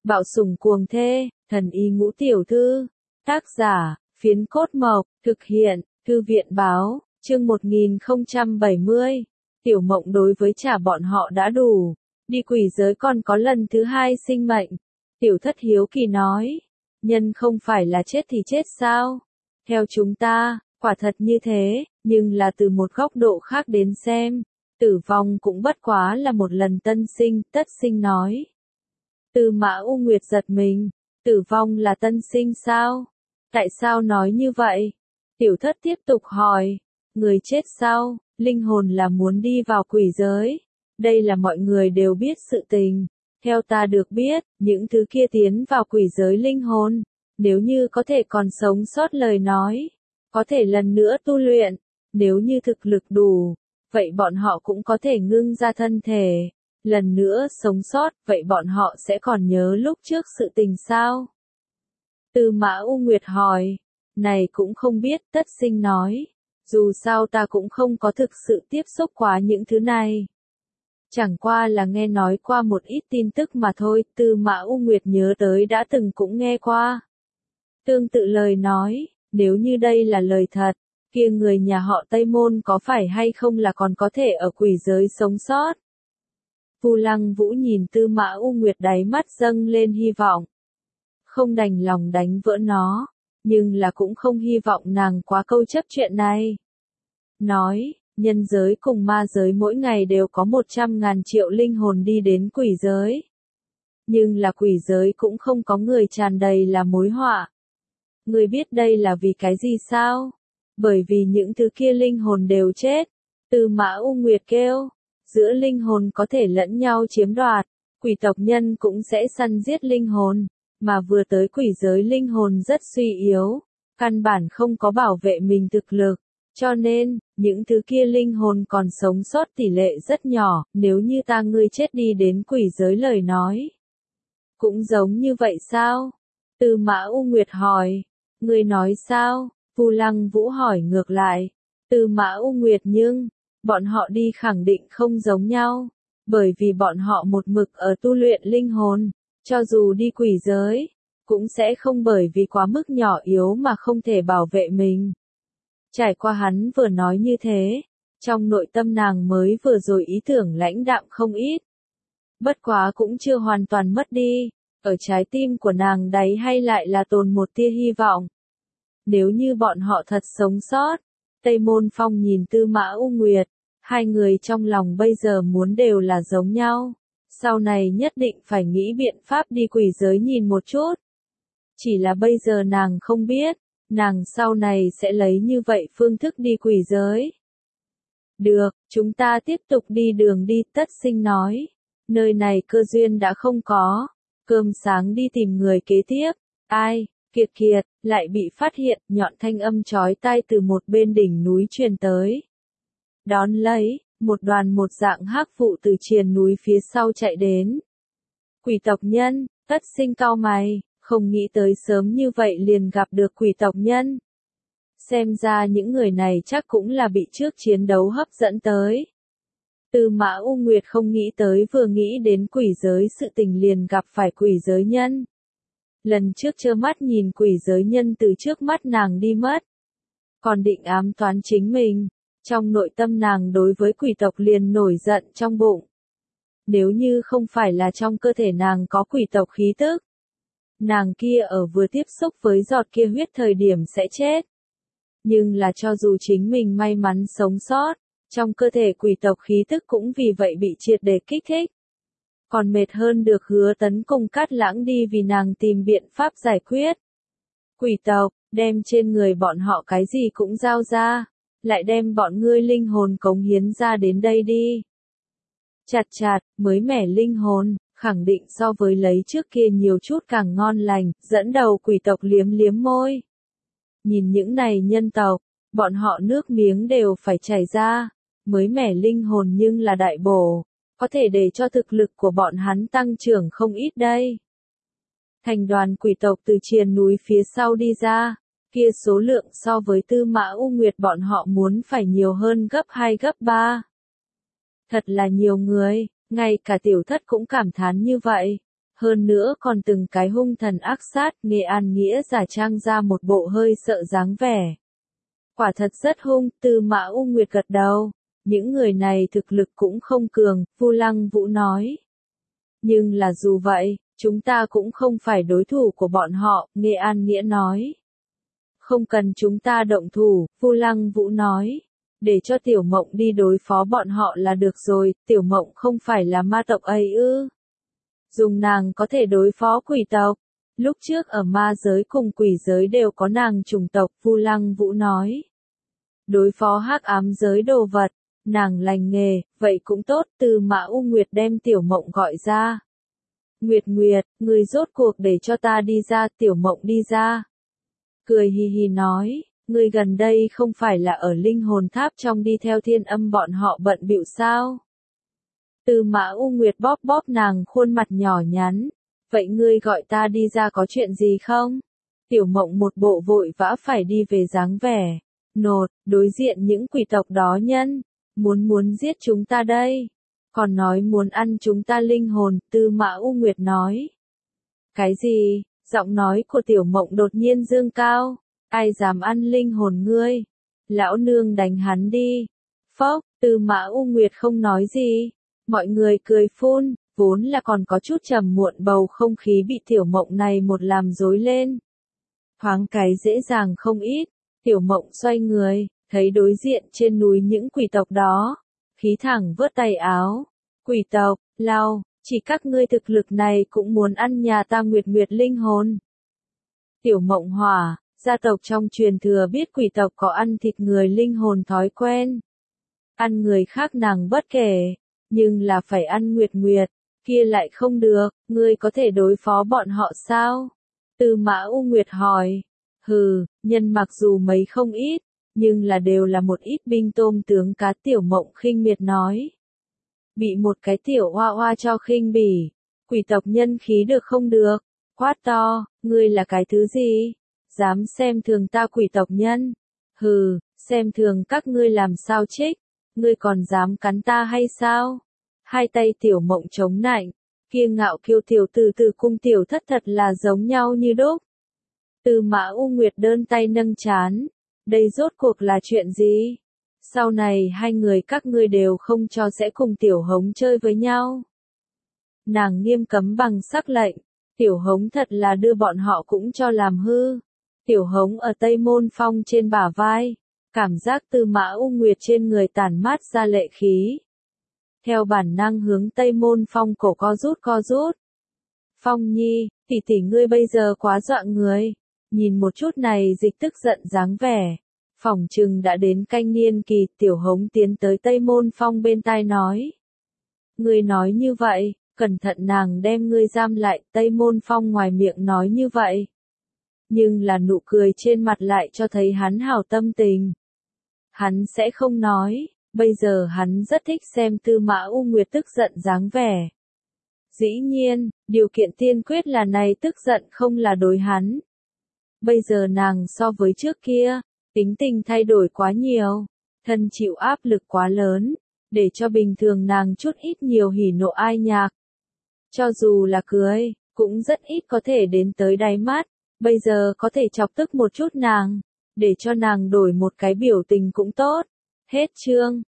Bạo sủng cuồng thê, thần y ngũ tiểu thư. Tác giả, Phiến Cốt Mộc, thực hiện, Thư viện báo, chương 1070. Tiểu Mộng đối với trả bọn họ đã đủ, đi quỷ giới còn có lần thứ hai sinh mệnh. Tiểu Thất hiếu kỳ nói, nhân không phải là chết thì chết sao? Theo chúng ta, quả thật như thế, nhưng là từ một góc độ khác đến xem, tử vong cũng bất quá là một lần tân sinh. Tất Sinh nói. Tư Mã U Nguyệt giật mình, tử vong là tân sinh sao? Tại sao nói như vậy? Tiểu Thất tiếp tục hỏi, người chết sau, linh hồn là muốn đi vào quỷ giới. Đây là mọi người đều biết sự tình. Theo ta được biết, những thứ kia tiến vào quỷ giới linh hồn, nếu như có thể còn sống sót lời nói, có thể lần nữa tu luyện, nếu như thực lực đủ, vậy bọn họ cũng có thể ngưng ra thân thể, lần nữa sống sót, vậy bọn họ sẽ còn nhớ lúc trước sự tình sao? Tư Mã U Nguyệt hỏi, này cũng không biết. Tất Sinh nói, dù sao ta cũng không có thực sự tiếp xúc quá những thứ này. Chẳng qua là nghe nói qua một ít tin tức mà thôi. Tư Mã U Nguyệt nhớ tới đã từng cũng nghe qua tương tự lời nói, nếu như đây là lời thật, kia người nhà họ Tây Môn có phải hay không là còn có thể ở quỷ giới sống sót? Vu Lăng Vũ nhìn Tư Mã U Nguyệt, đáy mắt dâng lên hy vọng. Không đành lòng đánh vỡ nó, nhưng là cũng không hy vọng nàng quá câu chấp chuyện này. Nói, nhân giới cùng ma giới mỗi ngày đều có 100.000 triệu linh hồn đi đến quỷ giới. Nhưng là quỷ giới cũng không có người, tràn đầy là mối họa. Người biết đây là vì cái gì sao? Bởi vì những thứ kia linh hồn đều chết. Tư Mã U Nguyệt kêu, giữa linh hồn có thể lẫn nhau chiếm đoạt, quỷ tộc nhân cũng sẽ săn giết linh hồn, mà vừa tới quỷ giới linh hồn rất suy yếu, căn bản không có bảo vệ mình thực lực, cho nên, những thứ kia linh hồn còn sống sót tỷ lệ rất nhỏ. Nếu như ngươi chết đi đến quỷ giới lời nói, cũng giống như vậy sao? Tư Mã U Nguyệt hỏi, ngươi nói sao? Vu Lăng Vũ hỏi ngược lại. Tư Mã U Nguyệt, nhưng bọn họ đi khẳng định không giống nhau, bởi vì bọn họ một mực ở tu luyện linh hồn, cho dù đi quỷ giới, cũng sẽ không bởi vì quá mức nhỏ yếu mà không thể bảo vệ mình. Trải qua hắn vừa nói như thế, trong nội tâm nàng mới vừa rồi ý tưởng lãnh đạm không ít. Bất quá cũng chưa hoàn toàn mất đi, ở trái tim của nàng đáy hay lại là tồn một tia hy vọng. Nếu như bọn họ thật sống sót. Tây Môn Phong nhìn Tư Mã U Nguyệt, hai người trong lòng bây giờ muốn đều là giống nhau. Sau này nhất định phải nghĩ biện pháp đi quỷ giới nhìn một chút. Chỉ là bây giờ nàng không biết, nàng sau này sẽ lấy như vậy phương thức đi quỷ giới. Được, chúng ta tiếp tục đi đường đi. Tất Sinh nói, nơi này cơ duyên đã không có, cơm sáng đi tìm người kế tiếp. Ai? Kiệt Kiệt, lại bị phát hiện. Nhọn thanh âm chói tai từ một bên đỉnh núi truyền tới. Đón lấy, một đoàn một dạng hắc vụ từ triền núi phía sau chạy đến. Quỷ tộc nhân. Tất Sinh cau mày, không nghĩ tới sớm như vậy liền gặp được quỷ tộc nhân. Xem ra những người này chắc cũng là bị trước chiến đấu hấp dẫn tới. Tư Mã U Nguyệt không nghĩ tới vừa nghĩ đến quỷ giới sự tình liền gặp phải quỷ giới nhân. Lần trước trơ mắt nhìn quỷ giới nhân từ trước mắt nàng đi mất. Còn định ám toán chính mình, trong nội tâm nàng đối với quỷ tộc liền nổi giận trong bụng. Nếu như không phải là trong cơ thể nàng có quỷ tộc khí tức, nàng kia ở vừa tiếp xúc với giọt kia huyết thời điểm sẽ chết. Nhưng là cho dù chính mình may mắn sống sót, trong cơ thể quỷ tộc khí tức cũng vì vậy bị triệt để kích thích. Còn mệt hơn được Hứa Tấn cùng Cát Lãng đi vì nàng tìm biện pháp giải quyết. Quỷ tộc, đem trên người bọn họ cái gì cũng giao ra, lại đem bọn ngươi linh hồn cống hiến ra đến đây đi. Chặt chặt, mới mẻ linh hồn, khẳng định so với lấy trước kia nhiều chút càng ngon lành. Dẫn đầu quỷ tộc liếm liếm môi. Nhìn những này nhân tộc, bọn họ nước miếng đều phải chảy ra. Mới mẻ linh hồn nhưng là đại bổ, có thể để cho thực lực của bọn hắn tăng trưởng không ít đây. Thành đoàn quỷ tộc từ triền núi phía sau đi ra, kia số lượng so với Tư Mã U Nguyệt bọn họ muốn phải nhiều hơn gấp 2 gấp 3. Thật là nhiều người, ngay cả Tiểu Thất cũng cảm thán như vậy. Hơn nữa còn từng cái hung thần ác sát, Nghệ An Nghĩa giả trang ra một bộ hơi sợ dáng vẻ. Quả thật rất hung, Tư Mã U Nguyệt gật đầu. Những người này thực lực cũng không cường, Vu Lăng Vũ nói. Nhưng là dù vậy, chúng ta cũng không phải đối thủ của bọn họ, Nghệ An Nghĩa nói. Không cần chúng ta động thủ, Vu Lăng Vũ nói. Để cho Tiểu Mộng đi đối phó bọn họ là được rồi, Tiểu Mộng không phải là ma tộc ấy ư. Dùng nàng có thể đối phó quỷ tộc. Lúc trước ở ma giới cùng quỷ giới đều có nàng trùng tộc, Vu Lăng Vũ nói. Đối phó hắc ám giới đồ vật, nàng lành nghề, vậy cũng tốt, Tư Mã U Nguyệt đem Tiểu Mộng gọi ra. Nguyệt Nguyệt, người rốt cuộc để cho ta đi ra, Tiểu Mộng đi ra. Cười hì hì nói, người gần đây không phải là ở linh hồn tháp trong đi theo Thiên Âm bọn họ bận bịu sao? Tư Mã U Nguyệt bóp bóp nàng khuôn mặt nhỏ nhắn. Vậy ngươi gọi ta đi ra có chuyện gì không? Tiểu Mộng một bộ vội vã phải đi về dáng vẻ. Nột, đối diện những quỷ tộc đó nhân. Muốn giết chúng ta đây. Còn nói muốn ăn chúng ta linh hồn, Tư Mã U Nguyệt nói. Cái gì? Giọng nói của Tiểu Mộng đột nhiên dương cao. Ai dám ăn linh hồn ngươi? Lão nương đánh hắn đi. Phốc, Tư Mã U Nguyệt không nói gì. Mọi người cười phun, vốn là còn có chút trầm muộn bầu không khí bị Tiểu Mộng này một làm rối lên. Thoáng cái dễ dàng không ít, Tiểu Mộng xoay người, thấy đối diện trên núi những quỷ tộc đó. Khí thẳng vớt tay áo. Quỷ tộc, lao, chỉ các ngươi thực lực này cũng muốn ăn nhà ta Nguyệt Nguyệt linh hồn. Tiểu Mộng hỏa, gia tộc trong truyền thừa biết quỷ tộc có ăn thịt người linh hồn thói quen. Ăn người khác nàng bất kể. Nhưng là phải ăn Nguyệt Nguyệt, kia lại không được, ngươi có thể đối phó bọn họ sao? Tư Mã U Nguyệt hỏi. Hừ, nhân mặc dù mấy không ít, nhưng là đều là một ít binh tôm tướng cá, Tiểu Mộng khinh miệt nói. Bị một cái tiểu hoa hoa cho khinh bỉ, quỷ tộc nhân khí được không được, quát to, ngươi là cái thứ gì? Dám xem thường ta quỷ tộc nhân? Hừ, xem thường các ngươi làm sao trích? Ngươi còn dám cắn ta hay sao? Hai tay Tiểu Mộng chống nạnh, kiêng ngạo kiêu tiểu từ cung tiểu thất thật là giống nhau như đúc. Tư Mã U Nguyệt đơn tay nâng trán, đây rốt cuộc là chuyện gì? Sau này hai người các ngươi đều không cho sẽ cùng Tiểu Hống chơi với nhau. Nàng nghiêm cấm bằng sắc lệnh, Tiểu Hống thật là đưa bọn họ cũng cho làm hư. Tiểu Hống ở Tây Môn Phong trên bả vai, cảm giác Tư Mã U Nguyệt trên người tản mát ra lệ khí. Theo bản năng hướng Tây Môn Phong cổ co rút. Phong Nhi, tỷ tỷ ngươi bây giờ quá dọa người. Nhìn một chút này dịch tức giận dáng vẻ. Phỏng chừng đã đến canh niên kỳ, Tiểu Hống tiến tới Tây Môn Phong bên tai nói. Ngươi nói như vậy, cẩn thận nàng đem ngươi giam lại, Tây Môn Phong ngoài miệng nói như vậy. Nhưng là nụ cười trên mặt lại cho thấy hắn hảo tâm tình. Hắn sẽ không nói. Bây giờ hắn rất thích xem Tư Mã U Nguyệt tức giận dáng vẻ. Dĩ nhiên, điều kiện tiên quyết là này tức giận không là đối hắn. Bây giờ nàng so với trước kia, tính tình thay đổi quá nhiều, thân chịu áp lực quá lớn, để cho bình thường nàng chút ít nhiều hỉ nộ ai nhạc. Cho dù là cười, cũng rất ít có thể đến tới đáy mắt, bây giờ có thể chọc tức một chút nàng, để cho nàng đổi một cái biểu tình cũng tốt. Hết chương.